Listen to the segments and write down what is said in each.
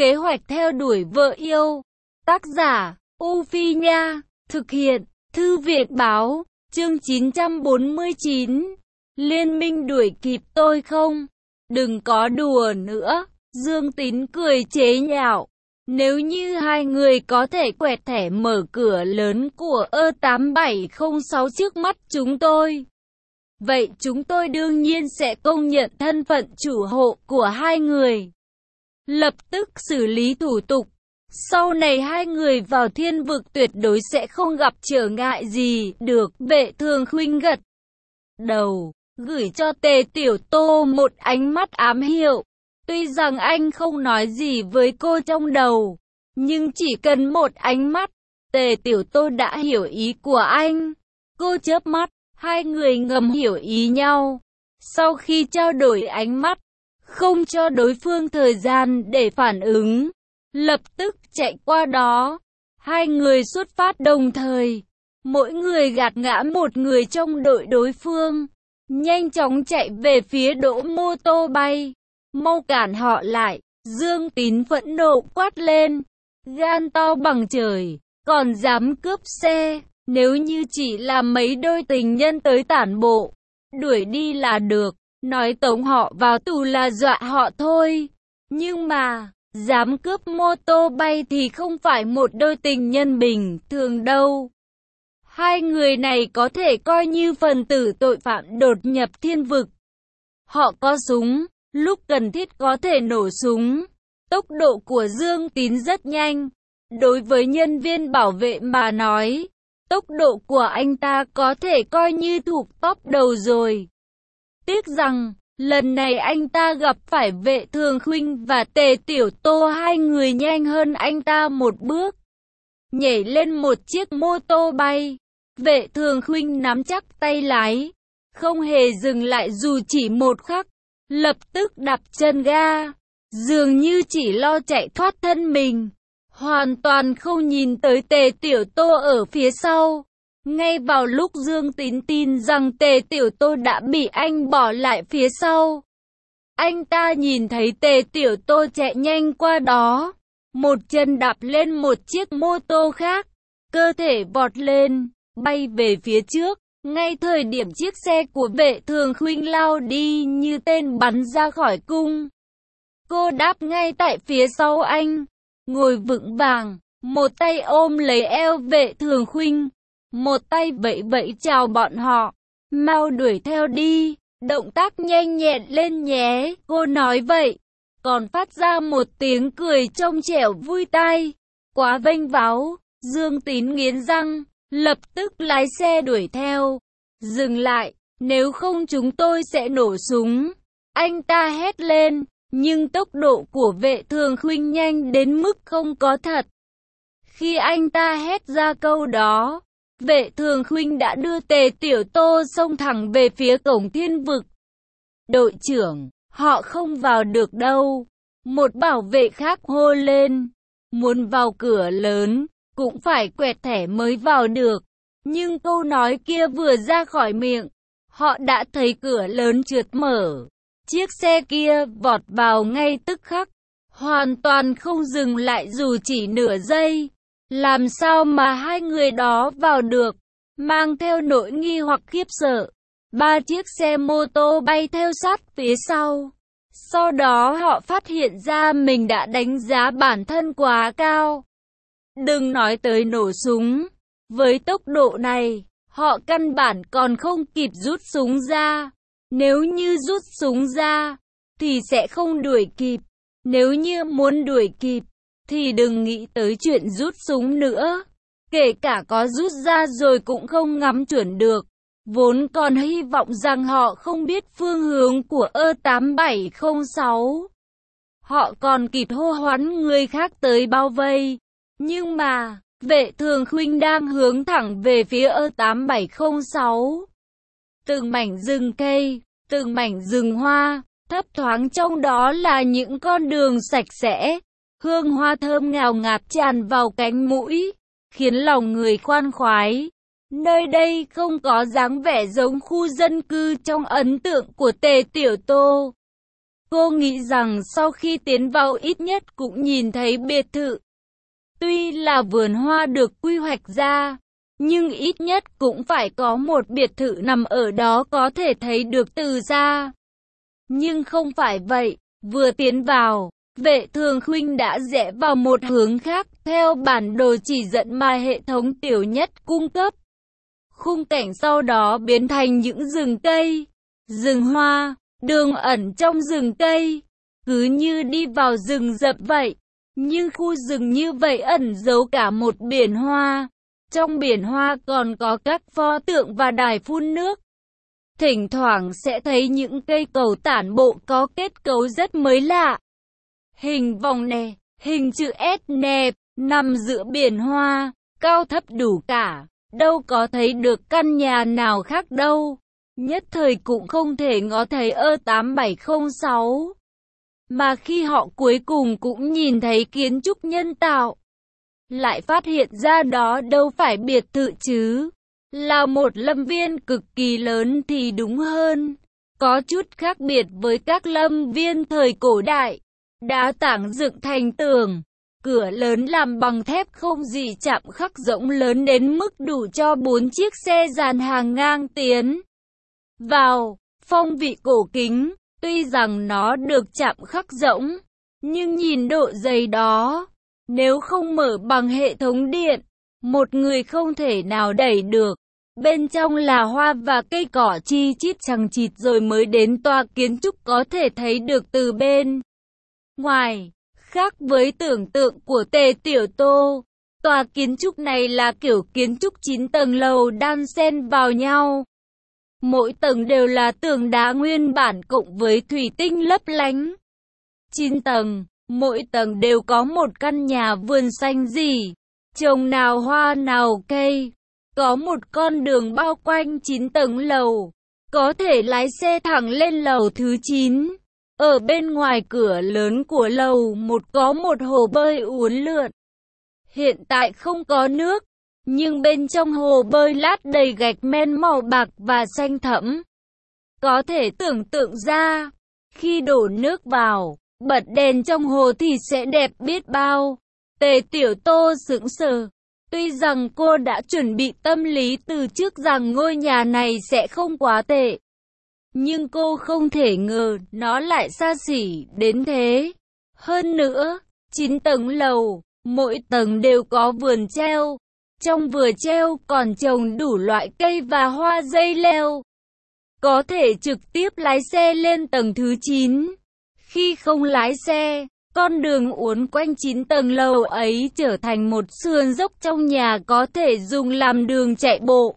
Kế hoạch theo đuổi vợ yêu. Tác giả, U Phi Nha. Thực hiện, Thư viện Báo. Chương 949. Liên minh đuổi kịp tôi không? Đừng có đùa nữa. Dương Tín cười chế nhạo. Nếu như hai người có thể quẹt thẻ mở cửa lớn của E8706 trước mắt chúng tôi, vậy chúng tôi đương nhiên sẽ công nhận thân phận chủ hộ của hai người. Lập tức xử lý thủ tục. Sau này hai người vào thiên vực tuyệt đối sẽ không gặp trở ngại gì. Được. Vệ Thường Khuynh gật đầu, gửi cho Tề Tiểu Tô một ánh mắt ám hiệu. Tuy rằng anh không nói gì với cô trong đầu, nhưng chỉ cần một ánh mắt, Tề Tiểu Tô đã hiểu ý của anh. Cô chớp mắt, hai người ngầm hiểu ý nhau. Sau khi trao đổi ánh mắt, không cho đối phương thời gian để phản ứng, lập tức chạy qua đó. Hai người xuất phát đồng thời, mỗi người gạt ngã một người trong đội đối phương, nhanh chóng chạy về phía Đỗ mô tô bay. Mau cản họ lại! Dương Tín phẫn nộ quát lên. Gan to bằng trời, còn dám cướp xe. Nếu như chỉ là mấy đôi tình nhân tới tản bộ, đuổi đi là được. Nói tống họ vào tù là dọa họ thôi. Nhưng mà, dám cướp mô tô bay thì không phải một đôi tình nhân bình thường đâu. Hai người này có thể coi như phần tử tội phạm đột nhập thiên vực. Họ có súng, lúc cần thiết có thể nổ súng. Tốc độ của Dương Tín rất nhanh. Đối với nhân viên bảo vệ mà nói, tốc độ của anh ta có thể coi như thuộc top đầu rồi. Tiếc rằng, lần này anh ta gặp phải Vệ Thường Khuynh và Tề Tiểu Tô, hai người nhanh hơn anh ta một bước. Nhảy lên một chiếc mô tô bay, Vệ Thường Khuynh nắm chắc tay lái, không hề dừng lại dù chỉ một khắc, lập tức đạp chân ga, dường như chỉ lo chạy thoát thân mình, hoàn toàn không nhìn tới Tề Tiểu Tô ở phía sau. Ngay vào lúc Dương Tín tin rằng Tề Tiểu Tô đã bị anh bỏ lại phía sau, anh ta nhìn thấy Tề Tiểu Tô chạy nhanh qua đó, một chân đạp lên một chiếc mô tô khác, cơ thể vọt lên, bay về phía trước. Ngay thời điểm chiếc xe của Vệ Thường Khuynh lao đi như tên bắn ra khỏi cung, cô đáp ngay tại phía sau anh, ngồi vững vàng, một tay ôm lấy eo Vệ Thường Khuynh, một tay vẫy vẫy chào bọn họ. Mau đuổi theo đi, động tác nhanh nhẹn lên nhé, cô nói vậy, còn phát ra một tiếng cười trong trẻo vui tai. Quá vênh váo. Dương Tín nghiến răng, lập tức lái xe đuổi theo. Dừng lại, nếu không chúng tôi sẽ nổ súng. Anh ta hét lên, nhưng tốc độ của Vệ Thường Khuynh nhanh đến mức không có thật. Khi anh ta hét ra câu đó, Vệ Thường Khuynh đã đưa Tề Tiểu Tô xông thẳng về phía cổng thiên vực. Đội trưởng, họ không vào được đâu. Một bảo vệ khác hô lên. Muốn vào cửa lớn, cũng phải quẹt thẻ mới vào được. Nhưng câu nói kia vừa ra khỏi miệng, họ đã thấy cửa lớn trượt mở. Chiếc xe kia vọt vào ngay tức khắc, hoàn toàn không dừng lại dù chỉ nửa giây. Làm sao mà hai người đó vào được? Mang theo nỗi nghi hoặc khiếp sợ, ba chiếc xe mô tô bay theo sát phía sau. Sau đó họ phát hiện ra mình đã đánh giá bản thân quá cao. Đừng nói tới nổ súng. Với tốc độ này, họ căn bản còn không kịp rút súng ra. Nếu như rút súng ra, thì sẽ không đuổi kịp. Nếu như muốn đuổi kịp, thì đừng nghĩ tới chuyện rút súng nữa. Kể cả có rút ra rồi cũng không ngắm chuẩn được. Vốn còn hy vọng rằng họ không biết phương hướng của E8706. Họ còn kịp hô hoán người khác tới bao vây. Nhưng mà, Vệ Thường Khuynh đang hướng thẳng về phía E8706. Từng mảnh rừng cây, từng mảnh rừng hoa, thấp thoáng trong đó là những con đường sạch sẽ. Hương hoa thơm ngào ngạt tràn vào cánh mũi, khiến lòng người khoan khoái. Nơi đây không có dáng vẻ giống khu dân cư trong ấn tượng của Tề Tiểu Tô. Cô nghĩ rằng sau khi tiến vào ít nhất cũng nhìn thấy biệt thự. Tuy là vườn hoa được quy hoạch ra, nhưng ít nhất cũng phải có một biệt thự nằm ở đó có thể thấy được từ xa. Nhưng không phải vậy, vừa tiến vào, Vệ Thường Khuynh đã rẽ vào một hướng khác theo bản đồ chỉ dẫn mà hệ thống Tiểu Nhất cung cấp. Khung cảnh sau đó biến thành những rừng cây, rừng hoa, đường ẩn trong rừng cây, cứ như đi vào rừng rậm vậy. Nhưng khu rừng như vậy ẩn giấu cả một biển hoa. Trong biển hoa còn có các pho tượng và đài phun nước. Thỉnh thoảng sẽ thấy những cây cầu tản bộ có kết cấu rất mới lạ. Hình vòng nè, hình chữ S nè, nằm giữa biển hoa, cao thấp đủ cả. Đâu có thấy được căn nhà nào khác đâu. Nhất thời cũng không thể ngó thấy E8706. Mà khi họ cuối cùng cũng nhìn thấy kiến trúc nhân tạo, lại phát hiện ra đó đâu phải biệt thự chứ, là một lâm viên cực kỳ lớn thì đúng hơn. Có chút khác biệt với các lâm viên thời cổ đại, đá tảng dựng thành tường, cửa lớn làm bằng thép không gì chạm khắc rỗng lớn đến mức đủ cho 4 chiếc xe dàn hàng ngang tiến vào, phong vị cổ kính. Tuy rằng nó được chạm khắc rỗng, nhưng nhìn độ dày đó, nếu không mở bằng hệ thống điện, một người không thể nào đẩy được. Bên trong là hoa và cây cỏ chi chít chằng chịt rồi mới đến tòa kiến trúc có thể thấy được từ bên ngoài. Khác với tưởng tượng của Tề Tiểu Tô, tòa kiến trúc này là kiểu kiến trúc 9 tầng lầu đan xen vào nhau. Mỗi tầng đều là tường đá nguyên bản cộng với thủy tinh lấp lánh. 9 tầng, mỗi tầng đều có một căn nhà vườn xanh rì, trồng nào hoa nào cây. Có một con đường bao quanh 9 tầng lầu, có thể lái xe thẳng lên lầu thứ 9. Ở bên ngoài cửa lớn của lầu có một hồ bơi uốn lượn. Hiện tại không có nước, nhưng bên trong hồ bơi lát đầy gạch men màu bạc và xanh thẫm. Có thể tưởng tượng ra, khi đổ nước vào, bật đèn trong hồ thì sẽ đẹp biết bao. Tề Tiểu Tô sững sờ. Tuy rằng cô đã chuẩn bị tâm lý từ trước rằng ngôi nhà này sẽ không quá tệ, nhưng cô không thể ngờ nó lại xa xỉ đến thế. Hơn nữa, 9 tầng lầu, mỗi tầng đều có vườn treo. Trong vườn treo còn trồng đủ loại cây và hoa dây leo. Có thể trực tiếp lái xe lên tầng thứ 9. Khi không lái xe, con đường uốn quanh 9 tầng lầu ấy trở thành một sườn dốc trong nhà có thể dùng làm đường chạy bộ.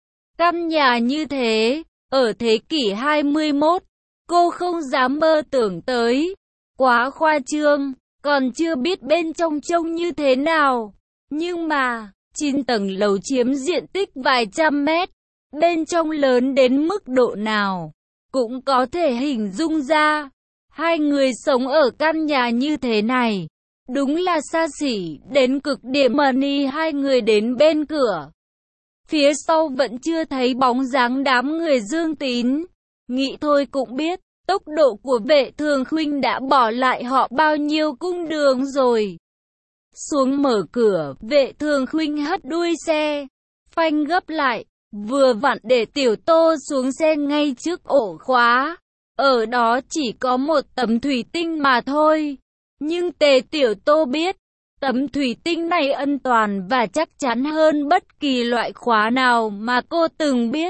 Căn nhà như thế, ở thế kỷ 21, cô không dám mơ tưởng tới. Quá khoa trương, còn chưa biết bên trong trông như thế nào. Nhưng mà, 9 tầng lầu chiếm diện tích vài trăm mét, bên trong lớn đến mức độ nào, cũng có thể hình dung ra. Hai người sống ở căn nhà như thế này, đúng là xa xỉ đến cực điểm. Money hai người đến bên cửa. Phía sau vẫn chưa thấy bóng dáng đám người Dương Tín. Nghĩ thôi cũng biết, tốc độ của Vệ Thường Khuynh đã bỏ lại họ bao nhiêu cung đường rồi. Xuống mở cửa, Vệ Thường Khuynh hất đuôi xe, phanh gấp lại, vừa vặn để Tiểu Tô xuống xe ngay trước ổ khóa. Ở đó chỉ có một tấm thủy tinh mà thôi. Nhưng Tề Tiểu Tô biết, tấm thủy tinh này an toàn và chắc chắn hơn bất kỳ loại khóa nào mà cô từng biết.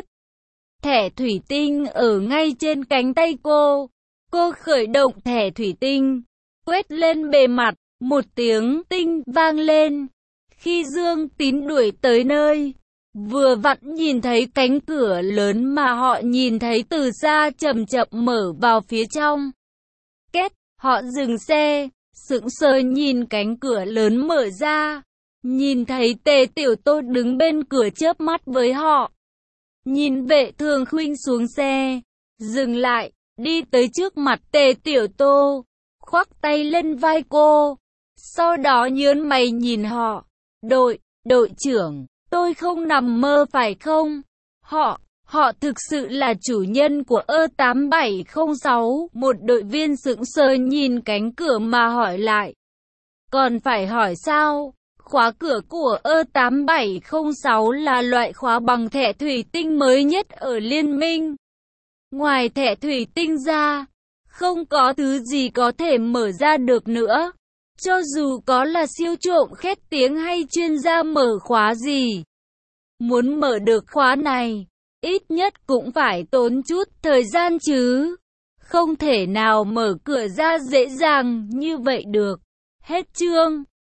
Thẻ thủy tinh ở ngay trên cánh tay cô. Cô khởi động thẻ thủy tinh, quét lên bề mặt, một tiếng tinh vang lên. Khi Dương Tín đuổi tới nơi, vừa vặn nhìn thấy cánh cửa lớn mà họ nhìn thấy từ xa chậm chậm mở vào phía trong. Két, họ dừng xe, sững sờ nhìn cánh cửa lớn mở ra. Nhìn thấy Tề Tiểu Tô đứng bên cửa chớp mắt với họ. Nhìn Vệ Thường Khuynh xuống xe, dừng lại, đi tới trước mặt Tề Tiểu Tô, khoác tay lên vai cô. Sau đó nhướng mày nhìn họ. Đội trưởng, tôi không nằm mơ phải không? Họ Họ thực sự là chủ nhân của E8706. Một đội viên sững sờ nhìn cánh cửa mà hỏi lại. Còn phải hỏi sao? Khóa cửa của E8706 là loại khóa bằng thẻ thủy tinh mới nhất ở liên minh. Ngoài thẻ thủy tinh ra, không có thứ gì có thể mở ra được nữa. Cho dù có là siêu trộm khét tiếng hay chuyên gia mở khóa gì. Muốn mở được khóa này, ít nhất cũng phải tốn chút thời gian chứ. Không thể nào mở cửa ra dễ dàng như vậy được. Hết chương.